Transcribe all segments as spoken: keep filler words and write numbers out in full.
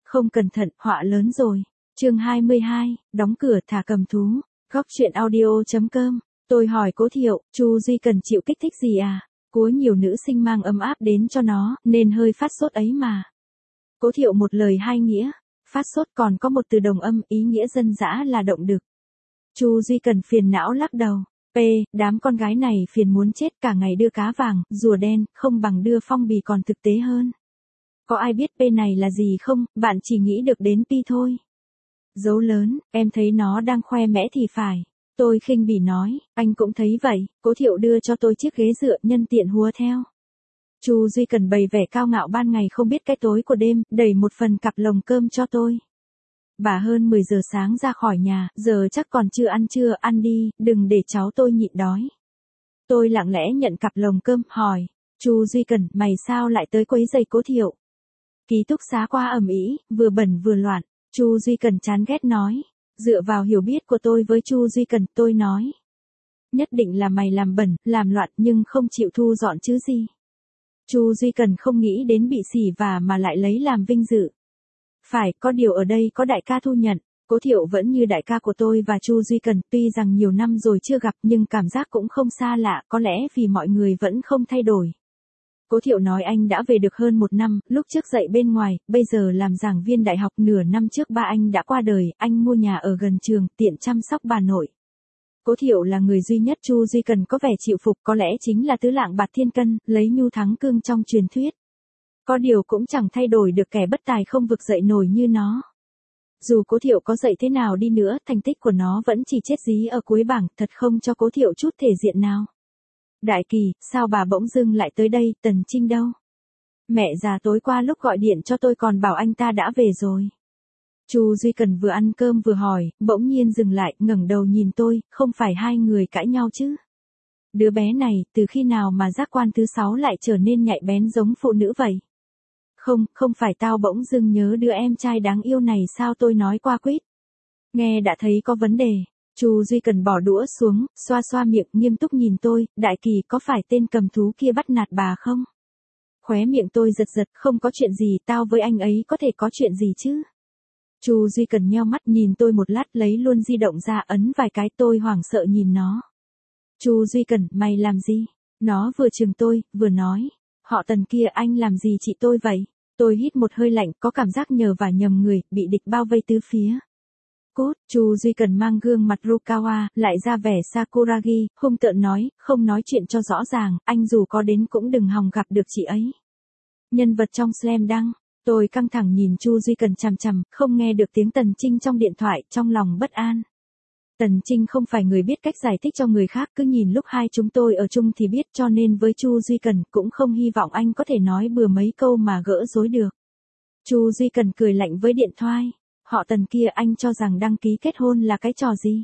không cẩn thận, họa lớn rồi. Chương hai mươi hai, đóng cửa thả cầm thú. Góc truyện audio.com. Tôi hỏi Cố Thiệu, Chu Duy Cần chịu kích thích gì à? Cúa nhiều nữ sinh mang ấm áp đến cho nó, nên hơi phát sốt ấy mà. Cố Thiệu một lời hai nghĩa. Phát sốt còn có một từ đồng âm, ý nghĩa dân dã là động đực. Chu Duy Cần phiền não lắc đầu. P, đám con gái này phiền muốn chết, cả ngày đưa cá vàng, rùa đen, không bằng đưa phong bì còn thực tế hơn. Có ai biết P này là gì không, bạn chỉ nghĩ được đến Pi thôi. Dấu lớn, em thấy nó đang khoe mẽ thì phải. Tôi khinh bỉ nói, anh cũng thấy vậy. Cố Thiệu đưa cho tôi chiếc ghế dựa, nhân tiện hùa theo. Chu Duy Cần bày vẻ cao ngạo ban ngày không biết cái tối của đêm, đẩy một phần cặp lồng cơm cho tôi. Bà hơn mười giờ sáng ra khỏi nhà, giờ chắc còn chưa ăn trưa, ăn đi, đừng để cháu tôi nhịn đói. Tôi lặng lẽ nhận cặp lồng cơm, hỏi, Chu Duy Cần, mày sao lại tới quấy rầy Cố Thiệu? Ký túc xá qua ầm ĩ, vừa bẩn vừa loạn. Chu Duy Cần chán ghét nói, dựa vào hiểu biết của tôi với Chu Duy Cần, tôi nói. Nhất định là mày làm bẩn, làm loạn nhưng không chịu thu dọn chứ gì. Chu Duy Cần không nghĩ đến bị xỉ vả mà lại lấy làm vinh dự. Phải, có điều ở đây có đại ca thu nhận. Cố Thiệu vẫn như đại ca của tôi và Chu Duy Cần, tuy rằng nhiều năm rồi chưa gặp nhưng cảm giác cũng không xa lạ, có lẽ vì mọi người vẫn không thay đổi. Cố Thiệu nói anh đã về được hơn một năm, lúc trước dạy bên ngoài, bây giờ làm giảng viên đại học, nửa năm trước ba anh đã qua đời, anh mua nhà ở gần trường, tiện chăm sóc bà nội. Cố Thiệu là người duy nhất Chu Duy Cần có vẻ chịu phục, có lẽ chính là tứ lạng bạc thiên cân, lấy nhu thắng cương trong truyền thuyết. Có điều cũng chẳng thay đổi được kẻ bất tài không vực dậy nổi như nó. Dù Cố Thiệu có dạy thế nào đi nữa, thành tích của nó vẫn chỉ chết dí ở cuối bảng, thật không cho Cố Thiệu chút thể diện nào. Đại Kỳ, sao bà bỗng dưng lại tới đây, Tần Trinh đâu? Mẹ già tối qua lúc gọi điện cho tôi còn bảo anh ta đã về rồi. Chu Duy Cần vừa ăn cơm vừa hỏi, bỗng nhiên dừng lại, ngẩng đầu nhìn tôi, không phải hai người cãi nhau chứ? Đứa bé này, từ khi nào mà giác quan thứ sáu lại trở nên nhạy bén giống phụ nữ vậy? Không, không phải tao bỗng dưng nhớ đứa em trai đáng yêu này sao, tôi nói qua quýt. Nghe đã thấy có vấn đề. Chu Duy Cần bỏ đũa xuống, xoa xoa miệng, nghiêm túc nhìn tôi, Đại Kỳ, có phải tên cầm thú kia bắt nạt bà không? Khóe miệng tôi giật giật, không có chuyện gì, tao với anh ấy có thể có chuyện gì chứ? Chu Duy Cần nheo mắt nhìn tôi một lát, lấy luôn di động ra ấn vài cái, tôi hoảng sợ nhìn nó. Chu Duy Cần, mày làm gì? Nó vừa chừng tôi, vừa nói, họ Tần kia, anh làm gì chị tôi vậy? Tôi hít một hơi lạnh, có cảm giác nhờ và nhầm người, bị địch bao vây tứ phía. Cốt, Chu Duy Cần mang gương mặt Rukawa, lại ra vẻ Sakuragi, hung tợn nói, không nói chuyện cho rõ ràng, anh dù có đến cũng đừng hòng gặp được chị ấy. Nhân vật trong Slam Dunk, tôi căng thẳng nhìn Chu Duy Cần chằm chằm, không nghe được tiếng Tần Trinh trong điện thoại, trong lòng bất an. Tần Trinh không phải người biết cách giải thích cho người khác, cứ nhìn lúc hai chúng tôi ở chung thì biết, cho nên với Chu Duy Cần cũng không hy vọng anh có thể nói bừa mấy câu mà gỡ rối được. Chu Duy Cần cười lạnh với điện thoại. Họ Tần kia, anh cho rằng đăng ký kết hôn là cái trò gì?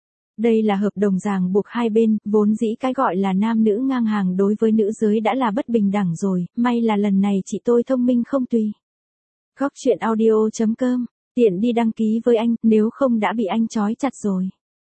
Đây là hợp đồng ràng buộc hai bên, vốn dĩ cái gọi là nam nữ ngang hàng đối với nữ giới đã là bất bình đẳng rồi, may là lần này chị tôi thông minh không tùy. Góc truyện audio.com, tiện đi đăng ký với anh, nếu không đã bị anh trói chặt rồi.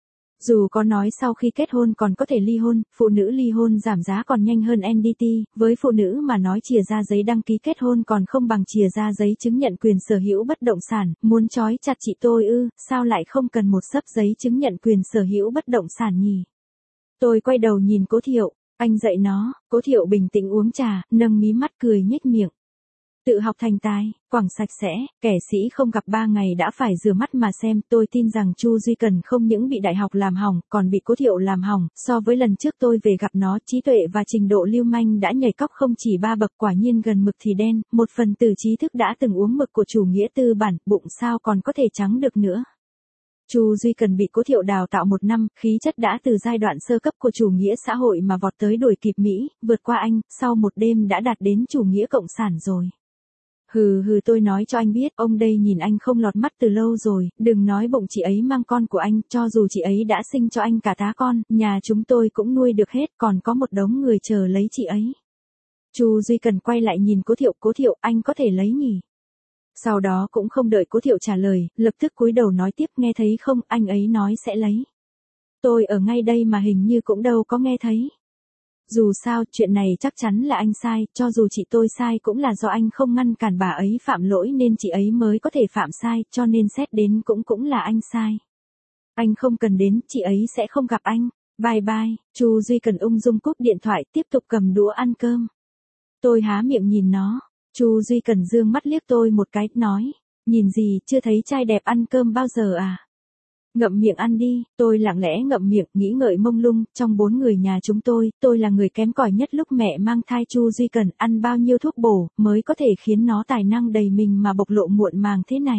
Dù có nói sau khi kết hôn còn có thể ly hôn, phụ nữ ly hôn giảm giá còn nhanh hơn en đê tê, với phụ nữ mà nói chìa ra giấy đăng ký kết hôn còn không bằng chìa ra giấy chứng nhận quyền sở hữu bất động sản, muốn trói chặt chị tôi ư, sao lại không cần một xấp giấy chứng nhận quyền sở hữu bất động sản nhỉ? Tôi quay đầu nhìn Cố Thiệu, anh dạy nó. Cố Thiệu bình tĩnh uống trà, nâng mí mắt cười nhếch miệng. Tự học thành tài, quẳng sạch sẽ, kẻ sĩ không gặp ba ngày đã phải rửa mắt mà xem. Tôi tin rằng Chu Duy Cần không những bị đại học làm hỏng, còn bị Cố Thiệu làm hỏng. So với lần trước tôi về gặp nó, trí tuệ và trình độ lưu manh đã nhảy cóc không chỉ ba bậc, quả nhiên gần mực thì đen. Một phần tử trí thức đã từng uống mực của chủ nghĩa tư bản, bụng sao còn có thể trắng được nữa. Chu Duy Cần bị Cố Thiệu đào tạo một năm, khí chất đã từ giai đoạn sơ cấp của chủ nghĩa xã hội mà vọt tới đuổi kịp Mỹ, vượt qua anh, sau một đêm đã đạt đến chủ nghĩa cộng sản rồi. Hừ hừ, tôi nói cho anh biết, ông đây nhìn anh không lọt mắt từ lâu rồi, đừng nói bụng chị ấy mang con của anh, cho dù chị ấy đã sinh cho anh cả tá con, nhà chúng tôi cũng nuôi được hết, còn có một đống người chờ lấy chị ấy. Chu Duy Cần quay lại nhìn Cố Thiệu, Cố Thiệu, anh có thể lấy nhỉ? Sau đó cũng không đợi Cố Thiệu trả lời, lập tức cúi đầu nói tiếp, nghe thấy không, anh ấy nói sẽ lấy. Tôi ở ngay đây mà hình như cũng đâu có nghe thấy. Dù sao, chuyện này chắc chắn là anh sai, cho dù chị tôi sai cũng là do anh không ngăn cản bà ấy phạm lỗi nên chị ấy mới có thể phạm sai, cho nên xét đến cũng cũng là anh sai. Anh không cần đến, chị ấy sẽ không gặp anh. Bye bye. Chu Duy Cần ung dung cúp điện thoại, tiếp tục cầm đũa ăn cơm. Tôi há miệng nhìn nó. Chu Duy Cần dương mắt liếc tôi một cái, nói, nhìn gì, chưa thấy trai đẹp ăn cơm bao giờ à? Ngậm miệng ăn đi. Tôi lặng lẽ ngậm miệng, nghĩ ngợi mông lung, trong bốn người nhà chúng tôi, tôi là người kém cỏi nhất lúc mẹ mang thai Chu Duy Cần, ăn bao nhiêu thuốc bổ, mới có thể khiến nó tài năng đầy mình mà bộc lộ muộn màng thế này.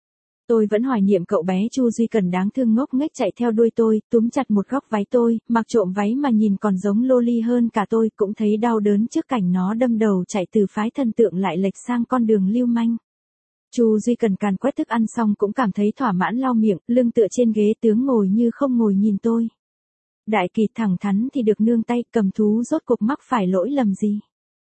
Tôi vẫn hoài niệm cậu bé Chu Duy Cần đáng thương ngốc nghếch chạy theo đuôi tôi, túm chặt một góc váy tôi, mặc trộm váy mà nhìn còn giống loli hơn cả tôi, cũng thấy đau đớn trước cảnh nó đâm đầu chạy từ phái thần tượng lại lệch sang con đường lưu manh. Chu Duy Cần càn quét thức ăn xong cũng cảm thấy thỏa mãn lau miệng, lưng tựa trên ghế tướng ngồi như không ngồi nhìn tôi. Đại Kỳ thẳng thắn thì được nương tay, cầm thú rốt cục mắc phải lỗi lầm gì?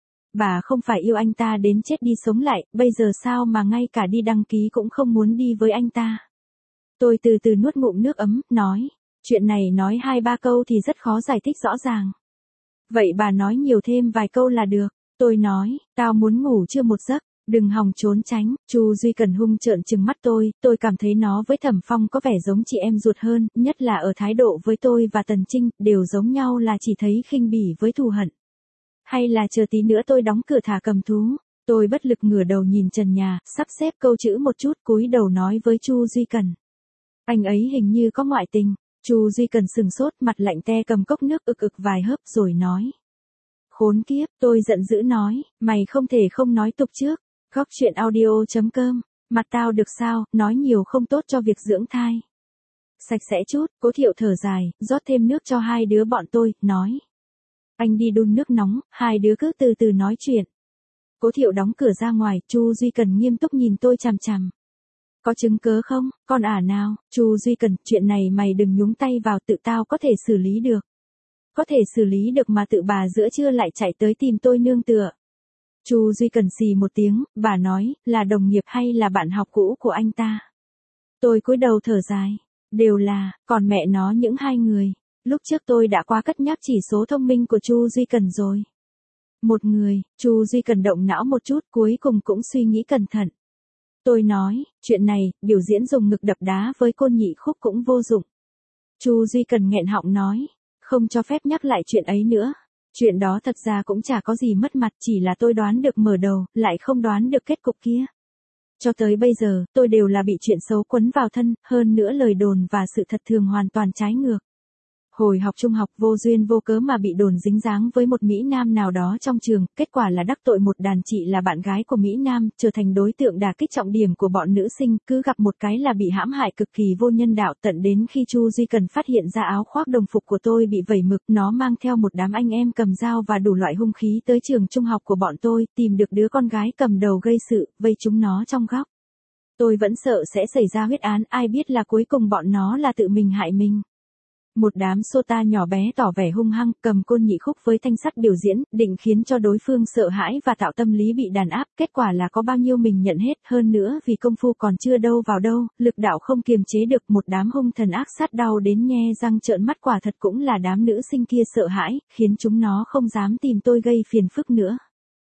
Bà không phải yêu anh ta đến chết đi sống lại, bây giờ sao mà ngay cả đi đăng ký cũng không muốn đi với anh ta? Tôi từ từ nuốt ngụm nước ấm, nói, chuyện này nói hai ba câu thì rất khó giải thích rõ ràng. Vậy bà nói nhiều thêm vài câu là được. Tôi nói, tao muốn ngủ chưa một giấc. Đừng hòng trốn tránh. Chu Duy Cần hung trợn trừng mắt tôi, tôi cảm thấy nó với Thẩm Phong có vẻ giống chị em ruột hơn, nhất là ở thái độ với tôi và Tần Trinh, đều giống nhau là chỉ thấy khinh bỉ với thù hận. Hay là chờ tí nữa tôi đóng cửa thả cầm thú. Tôi bất lực ngửa đầu nhìn trần nhà, sắp xếp câu chữ một chút, cúi đầu nói với Chu Duy Cần. Anh ấy hình như có ngoại tình. Chu Duy Cần sừng sốt, mặt lạnh te cầm cốc nước ực ực vài hớp rồi nói. Khốn kiếp, tôi giận dữ nói, mày không thể không nói tục trước. Góc chuyện audio chấm com, mặt tao được sao, nói nhiều không tốt cho việc dưỡng thai. Sạch sẽ chút, Cố Thiệu thở dài, rót thêm nước cho hai đứa bọn tôi, nói. Anh đi đun nước nóng, hai đứa cứ từ từ nói chuyện. Cố Thiệu đóng cửa ra ngoài, Chu Duy Cần nghiêm túc nhìn tôi chằm chằm. Có chứng cớ không, con ả nào? Chu Duy Cần, chuyện này mày đừng nhúng tay vào, tự tao có thể xử lý được. Có thể xử lý được mà tự bà giữa trưa lại chạy tới tìm tôi nương tựa. Chu Duy Cần xì một tiếng, bà nói, là đồng nghiệp hay là bạn học cũ của anh ta? Tôi cúi đầu thở dài. Đều là, còn mẹ nó những hai người. Lúc trước tôi đã qua cất nhắc chỉ số thông minh của Chu Duy Cần rồi. Một người, Chu Duy Cần động não một chút, cuối cùng cũng suy nghĩ cẩn thận. Tôi nói, chuyện này, biểu diễn dùng ngực đập đá với Côn Nhị Khúc cũng vô dụng. Chu Duy Cần nghẹn họng nói, không cho phép nhắc lại chuyện ấy nữa. Chuyện đó thật ra cũng chả có gì mất mặt, chỉ là tôi đoán được mở đầu, lại không đoán được kết cục kia. Cho tới bây giờ, tôi đều là bị chuyện xấu quấn vào thân, hơn nữa lời đồn và sự thật thường hoàn toàn trái ngược. Hồi học trung học vô duyên vô cớ mà bị đồn dính dáng với một Mỹ Nam nào đó trong trường, kết quả là đắc tội một đàn chị là bạn gái của Mỹ Nam, trở thành đối tượng đả kích trọng điểm của bọn nữ sinh, cứ gặp một cái là bị hãm hại cực kỳ vô nhân đạo, tận đến khi Chu Duy Cần phát hiện ra áo khoác đồng phục của tôi bị vẩy mực, nó mang theo một đám anh em cầm dao và đủ loại hung khí tới trường trung học của bọn tôi, tìm được đứa con gái cầm đầu gây sự, vây chúng nó trong góc. Tôi vẫn sợ sẽ xảy ra huyết án, ai biết là cuối cùng bọn nó là tự mình hại mình. Một đám sota nhỏ bé tỏ vẻ hung hăng, cầm Côn Nhị Khúc với thanh sắt biểu diễn, định khiến cho đối phương sợ hãi và tạo tâm lý bị đàn áp, kết quả là có bao nhiêu mình nhận hết, hơn nữa vì công phu còn chưa đâu vào đâu, lực đạo không kiềm chế được, một đám hung thần ác sát đau đến nhe răng trợn mắt, quả thật cũng là đám nữ sinh kia sợ hãi, khiến chúng nó không dám tìm tôi gây phiền phức nữa.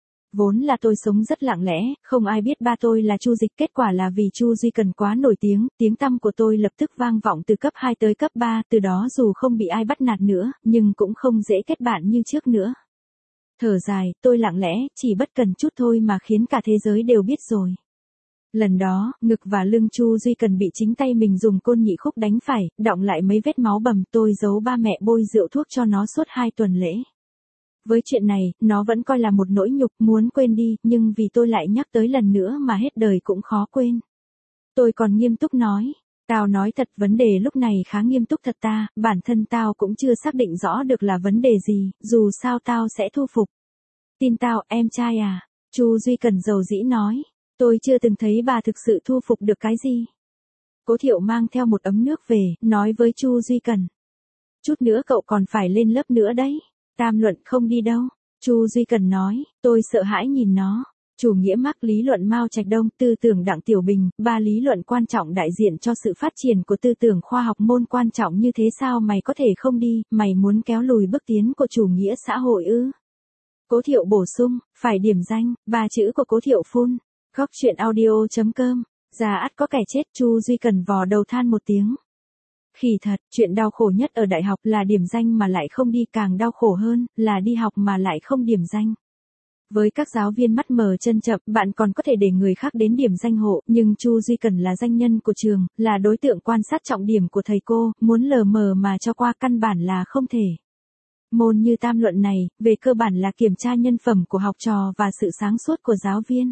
Vốn là tôi sống rất lặng lẽ, không ai biết ba tôi là Chu Dịch, kết quả là vì Chu Duy Cần quá nổi tiếng, tiếng tăm của tôi lập tức vang vọng từ cấp hai tới cấp ba, từ đó dù không bị ai bắt nạt nữa, nhưng cũng không dễ kết bạn như trước nữa. Thở dài, tôi lặng lẽ, chỉ bất cần chút thôi mà khiến cả thế giới đều biết rồi. Lần đó, ngực và lưng Chu Duy Cần bị chính tay mình dùng Côn Nhị Khúc đánh phải, đọng lại mấy vết máu bầm, tôi giấu ba mẹ bôi rượu thuốc cho nó suốt hai tuần lễ. Với chuyện này, nó vẫn coi là một nỗi nhục, muốn quên đi, nhưng vì tôi lại nhắc tới lần nữa mà hết đời cũng khó quên. Tôi còn nghiêm túc nói, tao nói thật, vấn đề lúc này khá nghiêm túc thật ta, bản thân tao cũng chưa xác định rõ được là vấn đề gì, dù sao tao sẽ thu phục. Tin tao, em trai à? Chu Duy Cần dầu dĩ nói, tôi chưa từng thấy bà thực sự thu phục được cái gì. Cố Thiệu mang theo một ấm nước về, nói với Chu Duy Cần. Chút nữa cậu còn phải lên lớp nữa đấy. Tam luận không đi đâu. Chu Duy Cần nói, tôi sợ hãi nhìn nó. Chủ nghĩa Mác lý luận Mao Trạch Đông, tư tưởng Đặng Tiểu Bình, ba lý luận quan trọng đại diện cho sự phát triển của tư tưởng khoa học môn quan trọng như thế sao mày có thể không đi, mày muốn kéo lùi bước tiến của chủ nghĩa xã hội ư? Cố Thiệu bổ sung, phải điểm danh, ba chữ của Cố Thiệu phun. Góc truyện audio chấm com, già ắt có kẻ chết, Chu Duy Cần vò đầu than một tiếng. Khỉ thật, chuyện đau khổ nhất ở đại học là điểm danh mà lại không đi, càng đau khổ hơn, là đi học mà lại không điểm danh. Với các giáo viên mắt mờ chân chậm, bạn còn có thể để người khác đến điểm danh hộ, nhưng Chu Duy Cần là danh nhân của trường, là đối tượng quan sát trọng điểm của thầy cô, muốn lờ mờ mà cho qua căn bản là không thể. Môn như tam luận này, về cơ bản là kiểm tra nhân phẩm của học trò và sự sáng suốt của giáo viên.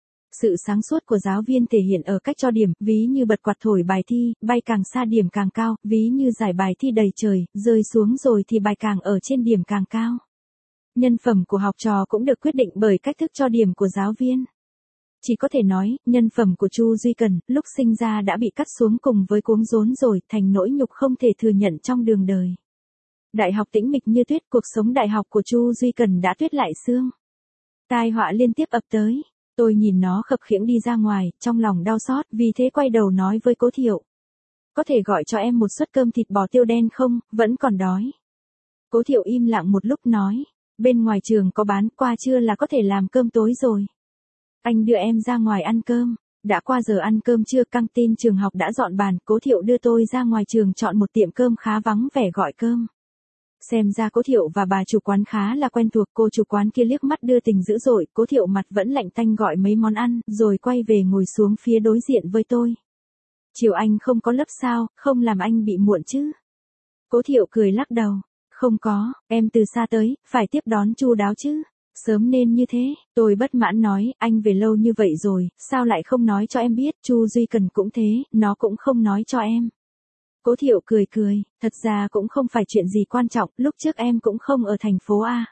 Sự sáng suốt của giáo viên thể hiện ở cách cho điểm, ví như bật quạt thổi bài thi, bay càng xa điểm càng cao, ví như giải bài thi đầy trời, rơi xuống rồi thì bài càng ở trên điểm càng cao. Nhân phẩm của học trò cũng được quyết định bởi cách thức cho điểm của giáo viên. Chỉ có thể nói, nhân phẩm của Chu Duy Cần, lúc sinh ra đã bị cắt xuống cùng với cuống rốn rồi, thành nỗi nhục không thể thừa nhận trong đường đời. Đại học tĩnh mịch như tuyết, cuộc sống đại học của Chu Duy Cần đã tuyết lại xương. Tai họa liên tiếp ập tới. Tôi nhìn nó khập khiễng đi ra ngoài, trong lòng đau xót, vì thế quay đầu nói với Cố Thiệu. Có thể gọi cho em một suất cơm thịt bò tiêu đen không, vẫn còn đói. Cố Thiệu im lặng một lúc nói, bên ngoài trường có bán, qua trưa là có thể làm cơm tối rồi. Anh đưa em ra ngoài ăn cơm, đã qua giờ ăn cơm trưa, căng tin trường học đã dọn bàn, Cố Thiệu đưa tôi ra ngoài trường chọn một tiệm cơm khá vắng vẻ gọi cơm. Xem ra Cố Thiệu và bà chủ quán khá là quen thuộc, cô chủ quán kia liếc mắt đưa tình dữ dội, Cố Thiệu mặt vẫn lạnh tanh gọi mấy món ăn, rồi quay về ngồi xuống phía đối diện với tôi. Chiều anh không có lớp sao, không làm anh bị muộn chứ? Cố Thiệu cười lắc đầu, không có, em từ xa tới, phải tiếp đón chu đáo chứ. Sớm nên như thế, tôi bất mãn nói, anh về lâu như vậy rồi, sao lại không nói cho em biết, Chu Duy Cần cũng thế, nó cũng không nói cho em. Cố Thiệu cười cười, thật ra cũng không phải chuyện gì quan trọng, lúc trước em cũng không ở thành phố A.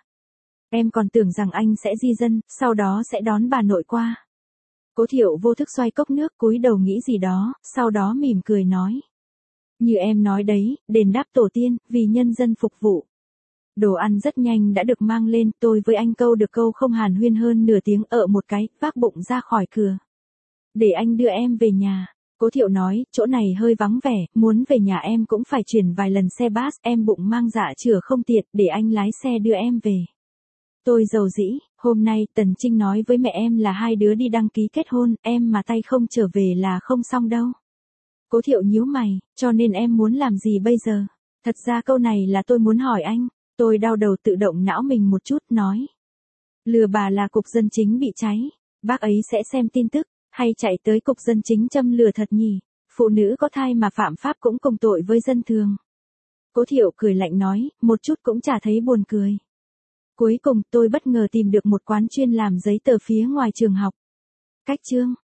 Em còn tưởng rằng anh sẽ di dân, sau đó sẽ đón bà nội qua. Cố Thiệu vô thức xoay cốc nước, cúi đầu nghĩ gì đó, sau đó mỉm cười nói. Như em nói đấy, đền đáp tổ tiên, vì nhân dân phục vụ. Đồ ăn rất nhanh đã được mang lên, tôi với anh câu được câu không hàn huyên hơn nửa tiếng, ở một cái, vác bụng ra khỏi cửa. Để anh đưa em về nhà. Cố Thiệu nói, chỗ này hơi vắng vẻ, muốn về nhà em cũng phải chuyển vài lần xe bus, em bụng mang dạ chửa không tiện, để anh lái xe đưa em về. Tôi giàu dĩ, hôm nay Tần Trinh nói với mẹ em là hai đứa đi đăng ký kết hôn, em mà tay không trở về là không xong đâu. Cố Thiệu nhíu mày, cho nên em muốn làm gì bây giờ? Thật ra câu này là tôi muốn hỏi anh, tôi đau đầu tự động não mình một chút, nói. Lừa bà là cục dân chính bị cháy, bác ấy sẽ xem tin tức. Hay chạy tới cục dân chính châm lừa thật nhỉ, phụ nữ có thai mà phạm pháp cũng cùng tội với dân thường. Cố Thiệu cười lạnh nói, một chút cũng chả thấy buồn cười. Cuối cùng tôi bất ngờ tìm được một quán chuyên làm giấy tờ phía ngoài trường học. Cách chương